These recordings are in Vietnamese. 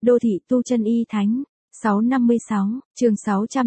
Đô thị tu chân y thánh. 656, chương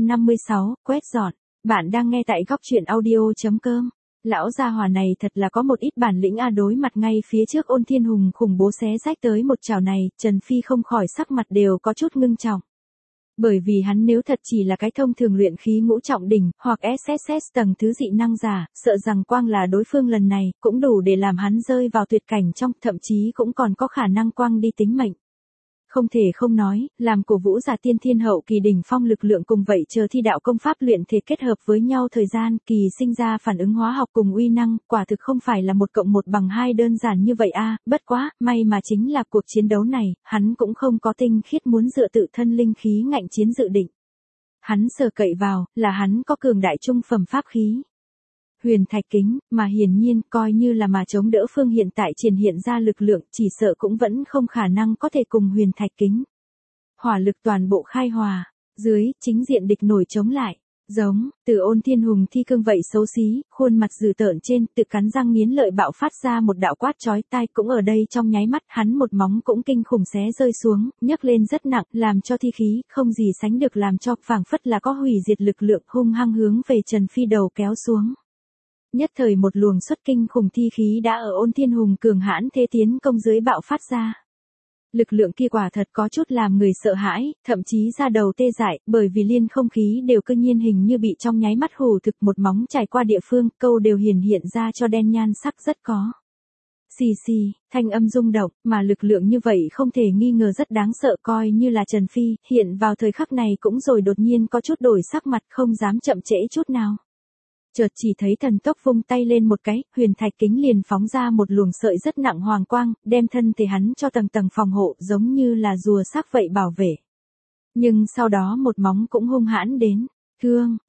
656, quét dọn. Bạn đang nghe tại góc truyện audio.com. Lão gia hỏa này thật là có một ít bản lĩnh a, đối mặt ngay phía trước Ôn Thiên Hùng khủng bố xé rách tới một chảo này, Trần Phi không khỏi sắc mặt đều có chút ngưng trọng. Bởi vì hắn nếu thật chỉ là cái thông thường luyện khí ngũ trọng đỉnh, hoặc SSS tầng thứ dị năng giả, sợ rằng quang là đối phương lần này, cũng đủ để làm hắn rơi vào tuyệt cảnh trong, thậm chí cũng còn có khả năng quang đi tính mệnh. Không thể không nói, làm cổ vũ giả tiên thiên hậu kỳ đỉnh phong lực lượng cùng vậy chờ thi đạo công pháp luyện thể kết hợp với nhau thời gian kỳ sinh ra phản ứng hóa học cùng uy năng, quả thực không phải là 1+1=2 đơn giản như vậy a. Bất quá, may mà chính là cuộc chiến đấu này, hắn cũng không có tinh khiết muốn dựa tự thân linh khí ngạnh chiến dự định. Hắn sở cậy vào, là hắn có cường đại trung phẩm pháp khí. Huyền thạch kính, mà hiển nhiên coi như là mà chống đỡ phương hiện tại triển hiện ra lực lượng, chỉ sợ cũng vẫn không khả năng có thể cùng huyền thạch kính. Hỏa lực toàn bộ khai hòa, dưới, chính diện địch nổi chống lại, giống, từ Ôn Thiên Hùng thi cương vậy xấu xí, khuôn mặt dữ tợn trên, tự cắn răng nghiến lợi bạo phát ra một đạo quát chói tai, cũng ở đây trong nháy mắt, hắn một móng cũng kinh khủng xé rơi xuống, nhấc lên rất nặng, làm cho thi khí, không gì sánh được làm cho, phảng phất là có hủy diệt lực lượng hung hăng hướng về Trần Phi đầu kéo xuống. Nhất thời một luồng xuất kinh khủng thi khí đã ở Ôn Thiên Hùng cường hãn thế tiến công dưới bạo phát ra. Lực lượng kia quả thật có chút làm người sợ hãi, thậm chí da đầu tê dại, bởi vì liên không khí đều cơ nhiên hình như bị trong nháy mắt hù thực, một móng trải qua địa phương, câu đều hiện ra cho đen nhan sắc rất có. Xì xì, thanh âm rung động, mà lực lượng như vậy không thể nghi ngờ rất đáng sợ, coi như là Trần Phi, hiện vào thời khắc này cũng rồi đột nhiên có chút đổi sắc mặt, không dám chậm trễ chút nào. Chợt chỉ thấy thần tốc vung tay lên một cái, huyền thạch kính liền phóng ra một luồng sợi rất nặng hoàng quang, đem thân thể hắn cho tầng tầng phòng hộ, giống như là rùa sắc vậy bảo vệ. Nhưng sau đó một móng cũng hung hãn đến, thương,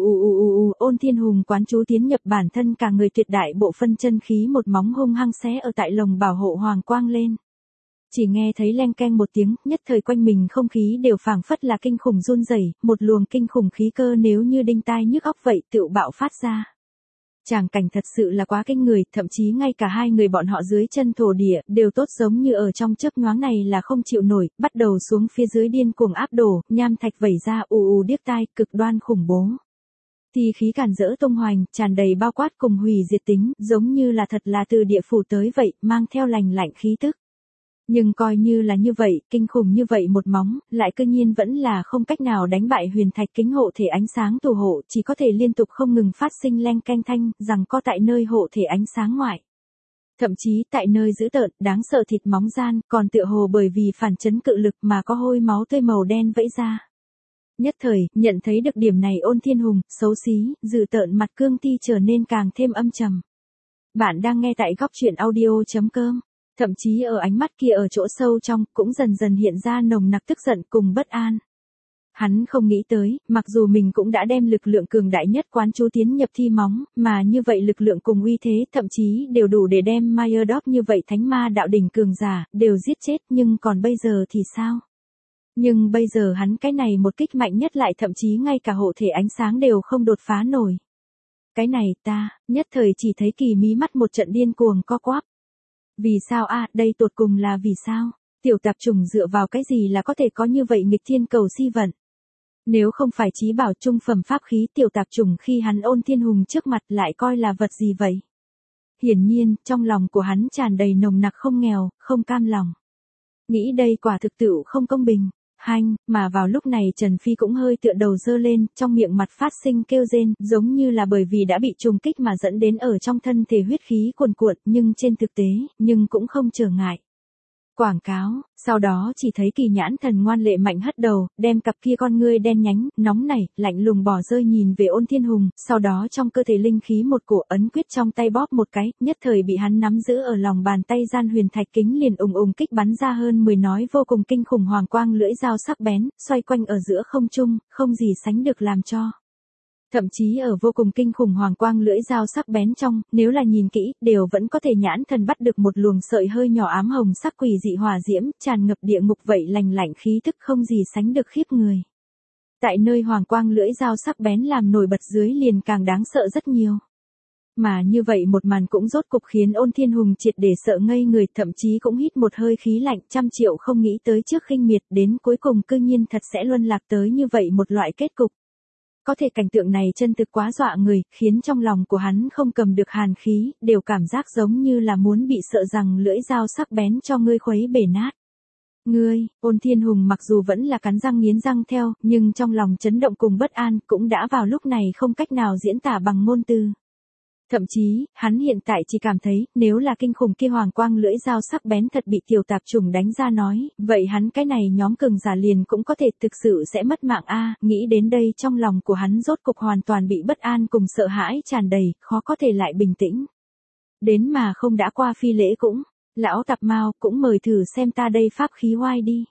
Ôn Thiên Hùng quán chú tiến nhập bản thân cả người tuyệt đại bộ phân chân khí, một móng hung hăng xé ở tại lồng bảo hộ hoàng quang lên. Chỉ nghe thấy leng keng một tiếng, nhất thời quanh mình không khí đều phảng phất là kinh khủng run rẩy, một luồng kinh khủng khí cơ nếu như đinh tai nhức óc vậy tựu bạo phát ra. Tràng cảnh thật sự là quá kinh người, thậm chí ngay cả hai người bọn họ dưới chân thổ địa đều tốt giống như ở trong chớp nhoáng này là không chịu nổi, bắt đầu xuống phía dưới điên cuồng áp đổ, nham thạch vẩy ra điếc tai, cực đoan khủng bố. Thì khí càn rỡ tung hoành, tràn đầy bao quát cùng hủy diệt tính, giống như là thật là từ địa phủ tới vậy, mang theo lành lạnh khí tức. Nhưng coi như là như vậy, kinh khủng như vậy một móng, lại cơ nhiên vẫn là không cách nào đánh bại huyền thạch kính hộ thể ánh sáng thủ hộ, chỉ có thể liên tục không ngừng phát sinh leng keng thanh, rằng co tại nơi hộ thể ánh sáng ngoại. Thậm chí tại nơi dữ tợn, đáng sợ thịt móng gian, còn tựa hồ bởi vì phản chấn cự lực mà có hôi máu tươi màu đen vẫy ra. Nhất thời, nhận thấy được điểm này Ôn Thiên Hùng, xấu xí, dữ tợn mặt cương ti trở nên càng thêm âm trầm. Bạn đang nghe tại góc truyện audio.com. Thậm chí ở ánh mắt kia ở chỗ sâu trong, cũng dần dần hiện ra nồng nặc tức giận cùng bất an. Hắn không nghĩ tới, mặc dù mình cũng đã đem lực lượng cường đại nhất quán chú tiến nhập thi móng, mà như vậy lực lượng cùng uy thế thậm chí đều đủ để đem Myrdorf như vậy thánh ma đạo đỉnh cường giả, đều giết chết, nhưng còn bây giờ thì sao? Nhưng bây giờ hắn cái này một kích mạnh nhất lại thậm chí ngay cả hộ thể ánh sáng đều không đột phá nổi. Cái này ta, nhất thời chỉ thấy Kỳ mí mắt một trận điên cuồng co quắp. Vì sao a, đây tột cùng là vì sao? Tiểu tạp trùng dựa vào cái gì là có thể có như vậy nghịch thiên cầu si vận? Nếu không phải chí bảo trung phẩm pháp khí, tiểu tạp trùng khi hắn Ôn Thiên Hùng trước mặt lại coi là vật gì vậy? Hiển nhiên, trong lòng của hắn tràn đầy nồng nặc không nghèo, không cam lòng. Nghĩ đây quả thực tựu không công bình. Hanh, mà vào lúc này Trần Phi cũng hơi tựa đầu dơ lên, trong miệng mặt phát sinh kêu rên, giống như là bởi vì đã bị trùng kích mà dẫn đến ở trong thân thể huyết khí cuồn cuộn, nhưng trên thực tế, nhưng cũng không trở ngại. Quảng cáo, sau đó chỉ thấy Kỳ nhãn thần ngoan lệ mạnh hất đầu, đem cặp kia con ngươi đen nhánh, nóng nảy, lạnh lùng bỏ rơi nhìn về Ôn Thiên Hùng, sau đó trong cơ thể linh khí một cổ ấn quyết trong tay bóp một cái, nhất thời bị hắn nắm giữ ở lòng bàn tay gian huyền thạch kính liền kích bắn ra hơn 10 nói vô cùng kinh khủng hoàng quang lưỡi dao sắc bén, xoay quanh ở giữa không trung, không gì sánh được làm cho. Thậm chí ở vô cùng kinh khủng hoàng quang lưỡi dao sắc bén trong, nếu là nhìn kỹ, đều vẫn có thể nhãn thần bắt được một luồng sợi hơi nhỏ ám hồng sắc quỷ dị hỏa diễm, tràn ngập địa ngục vậy lành lạnh khí tức không gì sánh được khiếp người. Tại nơi hoàng quang lưỡi dao sắc bén làm nổi bật dưới liền càng đáng sợ rất nhiều. Mà như vậy một màn cũng rốt cục khiến Ôn Thiên Hùng triệt để sợ ngây người, thậm chí cũng hít một hơi khí lạnh, 100 triệu không nghĩ tới trước khinh miệt đến cuối cùng cư nhiên thật sẽ luân lạc tới như vậy một loại kết cục. Có thể cảnh tượng này chân thực quá dọa người, khiến trong lòng của hắn không cầm được hàn khí, đều cảm giác giống như là muốn bị sợ rằng lưỡi dao sắc bén cho ngươi khuấy bể nát. Ngươi, Ôn Thiên Hùng mặc dù vẫn là cắn răng nghiến răng theo, nhưng trong lòng chấn động cùng bất an cũng đã vào lúc này không cách nào diễn tả bằng ngôn từ. Thậm chí, hắn hiện tại chỉ cảm thấy, nếu là kinh khủng kia hoàng quang lưỡi dao sắc bén thật bị tiểu tạp chủng đánh ra nói, vậy hắn cái này nhóm cường giả liền cũng có thể thực sự sẽ mất mạng a. Nghĩ đến đây trong lòng của hắn rốt cục hoàn toàn bị bất an cùng sợ hãi tràn đầy, khó có thể lại bình tĩnh. Đến mà không đã qua phi lễ cũng, lão tạp mao cũng mời thử xem ta đây pháp khí oai đi.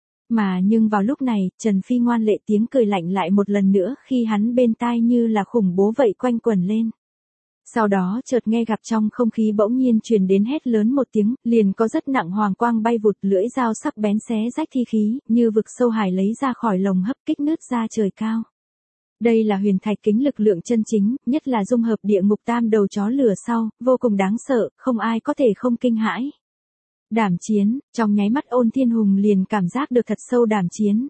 Mà nhưng vào lúc này, Trần Phi ngoan lệ tiếng cười lạnh lại một lần nữa khi hắn bên tai như là khủng bố vậy quanh quẩn lên. Sau đó chợt nghe gặp trong không khí bỗng nhiên truyền đến hét lớn một tiếng, liền có rất nặng hoàng quang bay vụt, lưỡi dao sắc bén xé rách thi khí, như vực sâu hải lấy ra khỏi lồng hấp kích nứt ra trời cao. Đây là huyền thạch kính lực lượng chân chính, nhất là dung hợp địa ngục tam đầu chó lửa sau, vô cùng đáng sợ, không ai có thể không kinh hãi. Đảm chiến, trong nháy mắt Ôn Thiên Hùng liền cảm giác được thật sâu đảm chiến.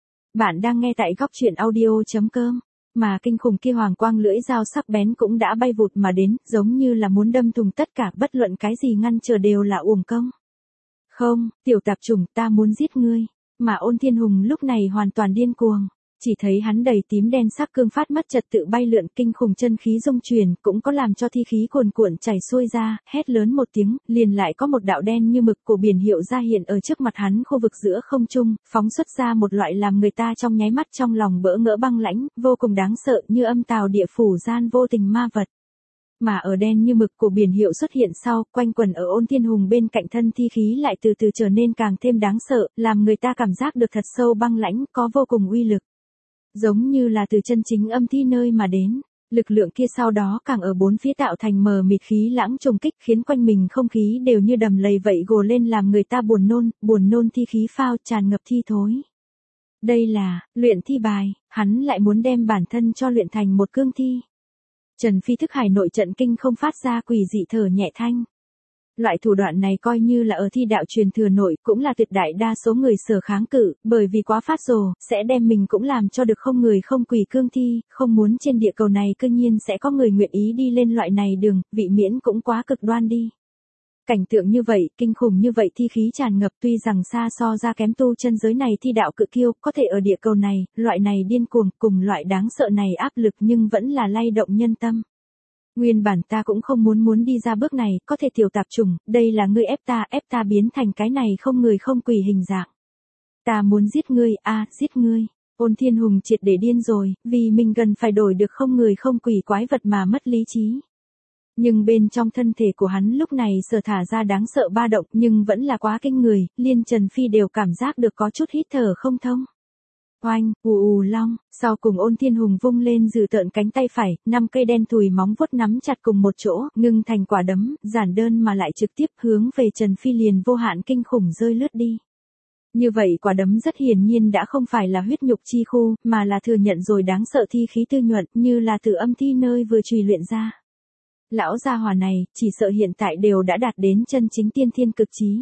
Bạn đang nghe tại góc truyện audio.com. Mà kinh khủng kia hoàng quang lưỡi dao sắc bén cũng đã bay vụt mà đến, giống như là muốn đâm thủng tất cả, bất luận cái gì ngăn trở đều là uổng công. Không, tiểu tạp chủng, ta muốn giết ngươi. Mà Ôn Thiên Hùng lúc này hoàn toàn điên cuồng. Chỉ thấy hắn đầy tím đen sắc cương phát mất trật tự bay lượn, kinh khủng chân khí dung truyền, cũng có làm cho thi khí cuồn cuộn chảy xuôi ra, hét lớn một tiếng, liền lại có một đạo đen như mực của biển hiệu ra hiện ở trước mặt hắn, khu vực giữa không trung, phóng xuất ra một loại làm người ta trong nháy mắt trong lòng bỡ ngỡ băng lãnh, vô cùng đáng sợ như âm tào địa phủ gian vô tình ma vật. Mà ở đen như mực của biển hiệu xuất hiện sau, quanh quẩn ở Ôn Thiên Hùng bên cạnh thân thi khí lại từ từ trở nên càng thêm đáng sợ, làm người ta cảm giác được thật sâu băng lãnh, có vô cùng uy lực. Giống như là từ chân chính âm thi nơi mà đến, lực lượng kia sau đó càng ở bốn phía tạo thành mờ mịt khí lãng trùng kích, khiến quanh mình không khí đều như đầm lầy vậy gồ lên, làm người ta buồn nôn thi khí phao tràn ngập thi thối. Đây là luyện thi bài, hắn lại muốn đem bản thân cho luyện thành một cương thi. Trần Phi thức hải nội trận kinh không phát ra quỷ dị thở nhẹ thanh. Loại thủ đoạn này coi như là ở thi đạo truyền thừa nội cũng là tuyệt đại đa số người sở kháng cự, bởi vì quá phát rồ, sẽ đem mình cũng làm cho được không người không quỷ cương thi, không muốn trên địa cầu này cư nhiên sẽ có người nguyện ý đi lên loại này đường, vị miễn cũng quá cực đoan đi. Cảnh tượng như vậy, kinh khủng như vậy thi khí tràn ngập, tuy rằng xa so ra kém tu chân giới này thi đạo cự kiêu, có thể ở địa cầu này, loại này điên cuồng cùng loại đáng sợ này áp lực nhưng vẫn là lay động nhân tâm. Nguyên bản ta cũng không muốn đi ra bước này, có thể tiểu tạp chủng, đây là ngươi ép ta biến thành cái này không người không quỷ hình dạng. Ta muốn giết ngươi, giết ngươi. Ôn Thiên Hùng triệt để điên rồi, vì mình gần phải đổi được không người không quỷ quái vật mà mất lý trí. Nhưng bên trong thân thể của hắn lúc này sở thả ra đáng sợ ba động, nhưng vẫn là quá kinh người, liên Trần Phi đều cảm giác được có chút hít thở không thông. Oanh, ù long, sau cùng Ôn Thiên Hùng vung lên dừ tợn cánh tay phải, 5 cây đen thùi móng vuốt nắm chặt cùng một chỗ, ngưng thành quả đấm, giản đơn mà lại trực tiếp hướng về Trần Phi liền vô hạn kinh khủng rơi lướt đi. Như vậy quả đấm rất hiển nhiên đã không phải là huyết nhục chi khu, mà là thừa nhận rồi đáng sợ thi khí tư nhuận, như là từ âm thi nơi vừa trùy luyện ra. Lão gia hỏa này, chỉ sợ hiện tại đều đã đạt đến chân chính tiên thiên cực trí.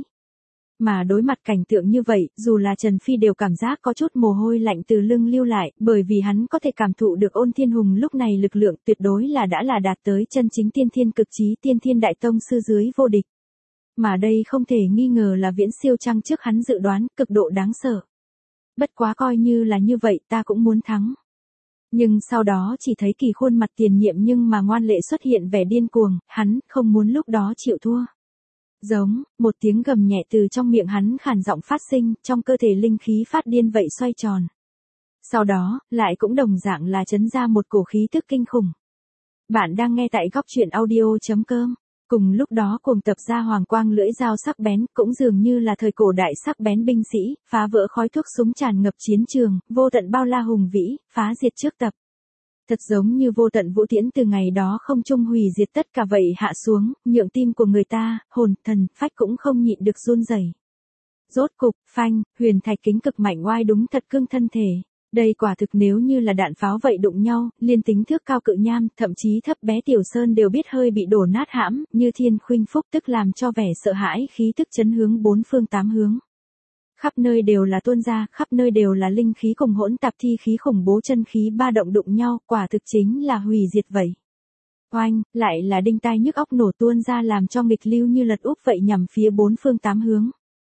Mà đối mặt cảnh tượng như vậy, dù là Trần Phi đều cảm giác có chút mồ hôi lạnh từ lưng lưu lại, bởi vì hắn có thể cảm thụ được Ôn Thiên Hùng lúc này lực lượng tuyệt đối là đã đạt tới chân chính tiên thiên cực trí, tiên thiên đại tông sư dưới vô địch. Mà đây không thể nghi ngờ là viễn siêu chăng trước hắn dự đoán, cực độ đáng sợ. Bất quá coi như là như vậy, ta cũng muốn thắng. Nhưng sau đó chỉ thấy Kỳ khuôn mặt tiền nhiệm nhưng mà ngoan lệ xuất hiện vẻ điên cuồng, hắn không muốn lúc đó chịu thua. Giống, một tiếng gầm nhẹ từ trong miệng hắn khàn giọng phát sinh, trong cơ thể linh khí phát điên vậy xoay tròn. Sau đó, lại cũng đồng dạng là chấn ra một cổ khí tức kinh khủng. Bạn đang nghe tại góc truyện audio.com. Cùng lúc đó cuồng tập ra hoàng quang lưỡi dao sắc bén, cũng dường như là thời cổ đại sắc bén binh sĩ, phá vỡ khói thuốc súng tràn ngập chiến trường, vô tận bao la hùng vĩ, phá diệt trước tập. Thật giống như vô tận vũ tiễn từ ngày đó không trung hủy diệt tất cả vậy hạ xuống, nhượng tim của người ta, hồn, thần, phách cũng không nhịn được run rẩy. Rốt cục, phanh, huyền thạch kính cực mạnh oai đúng thật cương thân thể. Đây quả thực nếu như là đạn pháo vậy đụng nhau, liên tính thước cao cự nham, thậm chí thấp bé tiểu sơn đều biết hơi bị đổ nát hãm, như thiên khuynh phúc tức làm cho vẻ sợ hãi khí tức chấn hướng bốn phương tám hướng. Khắp nơi đều là tuôn ra, khắp nơi đều là linh khí cùng hỗn tạp thi khí khủng bố chân khí ba động đụng nhau, quả thực chính là hủy diệt vậy. Oanh, lại là đinh tai nhức óc nổ tuôn ra làm cho nghịch lưu như lật úp vậy nhằm phía bốn phương tám hướng.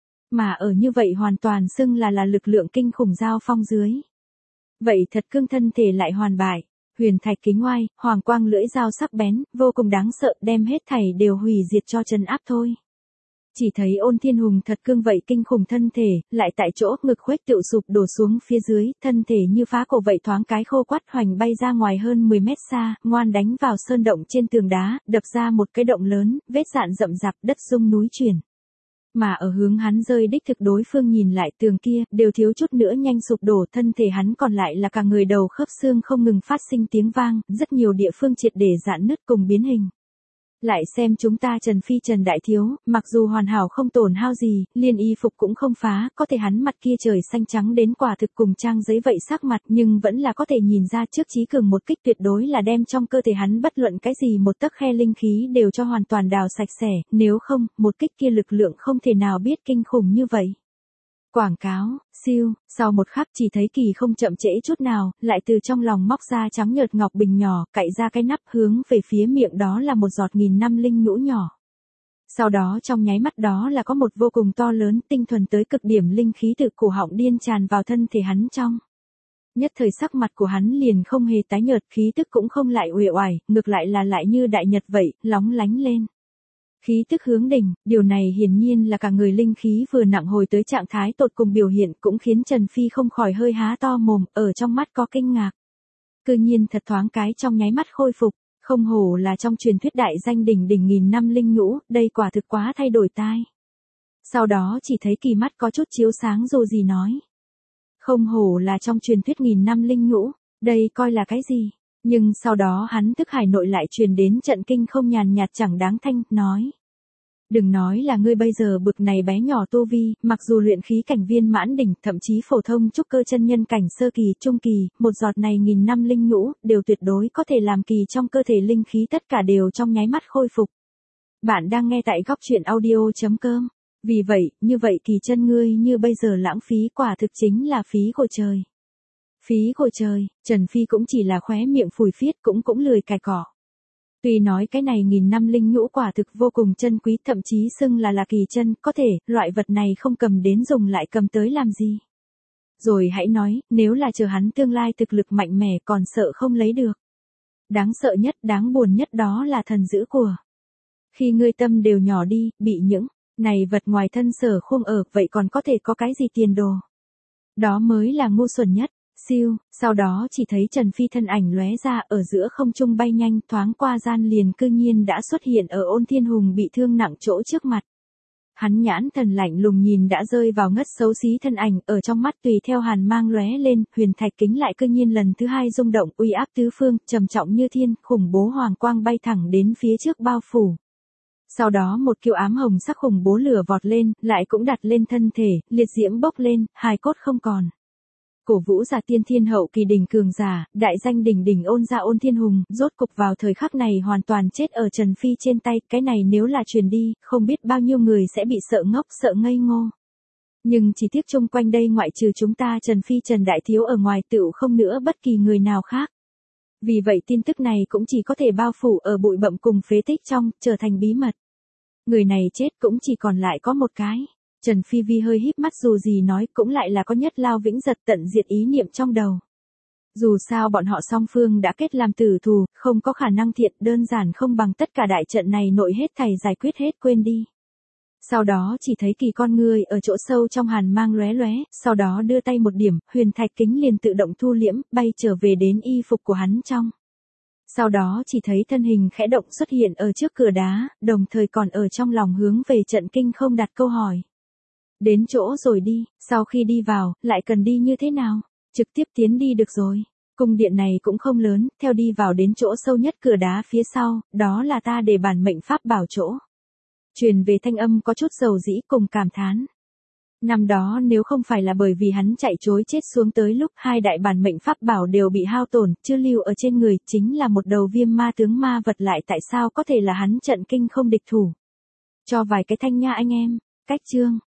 Mà ở như vậy hoàn toàn xưng là lực lượng kinh khủng giao phong dưới. Vậy thật cương thân thể lại hoàn bại, huyền thạch kính oai, hoàng quang lưỡi dao sắc bén, vô cùng đáng sợ đem hết thảy đều hủy diệt cho chân áp thôi. Chỉ thấy Ôn Thiên Hùng thật cương vậy kinh khủng thân thể, lại tại chỗ ngực khuếch tựu sụp đổ xuống phía dưới, thân thể như phá cổ vậy thoáng cái khô quắt hoành bay ra ngoài hơn 10 mét xa, ngoan đánh vào sơn động trên tường đá, đập ra một cái động lớn, vết dạn rậm rạp đất rung núi chuyển. Mà ở hướng hắn rơi đích thực đối phương nhìn lại tường kia, đều thiếu chút nữa nhanh sụp đổ thân thể hắn còn lại là cả người đầu khớp xương không ngừng phát sinh tiếng vang, rất nhiều địa phương triệt để rạn nứt cùng biến hình. Lại xem chúng ta Trần Phi Trần Đại Thiếu, mặc dù hoàn hảo không tổn hao gì, liên y phục cũng không phá, có thể hắn mặt kia trời xanh trắng đến quả thực cùng trang giấy vậy sắc mặt nhưng vẫn là có thể nhìn ra trước Chí Cường một kích tuyệt đối là đem trong cơ thể hắn bất luận cái gì một tấc khe linh khí đều cho hoàn toàn đào sạch sẽ, nếu không, một kích kia lực lượng không thể nào biết kinh khủng như vậy. Quảng cáo, siêu, sau một khắc chỉ thấy Kỳ không chậm trễ chút nào, lại từ trong lòng móc ra trắng nhợt ngọc bình nhỏ, cạy ra cái nắp hướng về phía miệng đó là một giọt 1000 năm linh nhũ nhỏ. Sau đó trong nháy mắt đó là có một vô cùng to lớn tinh thuần tới cực điểm linh khí từ cổ họng điên tràn vào thân thể hắn trong. Nhất thời sắc mặt của hắn liền không hề tái nhợt, khí tức cũng không lại uể oải, ngược lại là lại như đại nhật vậy, lóng lánh lên. Khí tức hướng đỉnh, điều này hiển nhiên là cả người linh khí vừa nặng hồi tới trạng thái tột cùng biểu hiện cũng khiến Trần Phi không khỏi hơi há to mồm, ở trong mắt có kinh ngạc. Cư nhiên thật thoáng cái trong nháy mắt khôi phục, không hổ là trong truyền thuyết đại danh đỉnh 1000 năm linh nhũ, đây quả thực quá thay đổi tai. Sau đó chỉ thấy Kỳ mắt có chút chiếu sáng rồi gì nói. Không hổ là trong truyền thuyết 1000 năm linh nhũ, đây coi là cái gì? Nhưng sau đó hắn thức hải nội lại truyền đến trận kinh không nhàn nhạt chẳng đáng thanh, nói. Đừng nói là ngươi bây giờ bực này bé nhỏ tu vi, mặc dù luyện khí cảnh viên mãn đỉnh, thậm chí phổ thông trúc cơ chân nhân cảnh sơ kỳ, trung kỳ, một giọt này 1000 năm linh nhũ, đều tuyệt đối có thể làm Kỳ trong cơ thể linh khí tất cả đều trong nháy mắt khôi phục. Bạn đang nghe tại góc truyện audio.com. Vì vậy, như vậy Kỳ chân ngươi như bây giờ lãng phí quả thực chính là phí của trời. Phí của trời, Trần Phi cũng chỉ là khóe miệng phủi phiết cũng lười cài cỏ. Tuy nói cái này 1000 năm linh nhũ quả thực vô cùng chân quý, thậm chí xưng là Kỳ chân, có thể, loại vật này không cầm đến dùng lại cầm tới làm gì. Rồi hãy nói, nếu là chờ hắn tương lai thực lực mạnh mẽ còn sợ không lấy được. Đáng sợ nhất, đáng buồn nhất đó là thần giữ của. Khi ngươi tâm đều nhỏ đi, bị những này vật ngoài thân sở khung ở, vậy còn có thể có cái gì tiền đồ. Đó mới là ngu xuẩn nhất. Siêu, sau đó chỉ thấy Trần Phi thân ảnh lóe ra ở giữa không trung bay nhanh thoáng qua gian liền cư nhiên đã xuất hiện ở Ôn Thiên Hùng bị thương nặng chỗ trước mặt. Hắn nhãn thần lạnh lùng nhìn đã rơi vào ngất xấu xí thân ảnh ở trong mắt tùy theo hàn mang lóe lên, huyền thạch kính lại cư nhiên lần thứ hai rung động uy áp tứ phương, trầm trọng như thiên, khủng bố hoàng quang bay thẳng đến phía trước bao phủ. Sau đó một kiều ám hồng sắc khủng bố lửa vọt lên, lại cũng đặt lên thân thể, liệt diễm bốc lên, hài cốt không còn. Cổ vũ giả tiên thiên hậu kỳ đỉnh cường giả, đại danh đỉnh ôn gia Ôn Thiên Hùng, rốt cục vào thời khắc này hoàn toàn chết ở Trần Phi trên tay, cái này nếu là truyền đi, không biết bao nhiêu người sẽ bị sợ ngốc, sợ ngây ngô. Nhưng chỉ tiếc chung quanh đây ngoại trừ chúng ta Trần Phi Trần Đại Thiếu ở ngoài tựu không nữa bất kỳ người nào khác. Vì vậy tin tức này cũng chỉ có thể bao phủ ở bụi bặm cùng phế tích trong, trở thành bí mật. Người này chết cũng chỉ còn lại có một cái. Trần Phi Vi hơi híp mắt dù gì nói cũng lại là có nhất lao vĩnh giật tận diệt ý niệm trong đầu. Dù sao bọn họ song phương đã kết làm tử thù, không có khả năng thiện đơn giản không bằng tất cả đại trận này nội hết thảy giải quyết hết quên đi. Sau đó chỉ thấy Kỳ con người ở chỗ sâu trong hàn mang lóe lóe, sau đó đưa tay một điểm, huyền thạch kính liền tự động thu liễm, bay trở về đến y phục của hắn trong. Sau đó chỉ thấy thân hình khẽ động xuất hiện ở trước cửa đá, đồng thời còn ở trong lòng hướng về trận kinh không đặt câu hỏi. Đến chỗ rồi đi, sau khi đi vào, lại cần đi như thế nào? Trực tiếp tiến đi được rồi. Cung điện này cũng không lớn, theo đi vào đến chỗ sâu nhất cửa đá phía sau, đó là ta để bản mệnh pháp bảo chỗ. Truyền về thanh âm có chút dầu dĩ cùng cảm thán. Năm đó nếu không phải là bởi vì hắn chạy trối chết xuống tới lúc hai đại bản mệnh pháp bảo đều bị hao tổn, chưa lưu ở trên người, chính là một đầu viêm ma tướng ma vật lại tại sao có thể là hắn trận kinh không địch thủ. Cho vài cái thanh nha anh em, cách chương.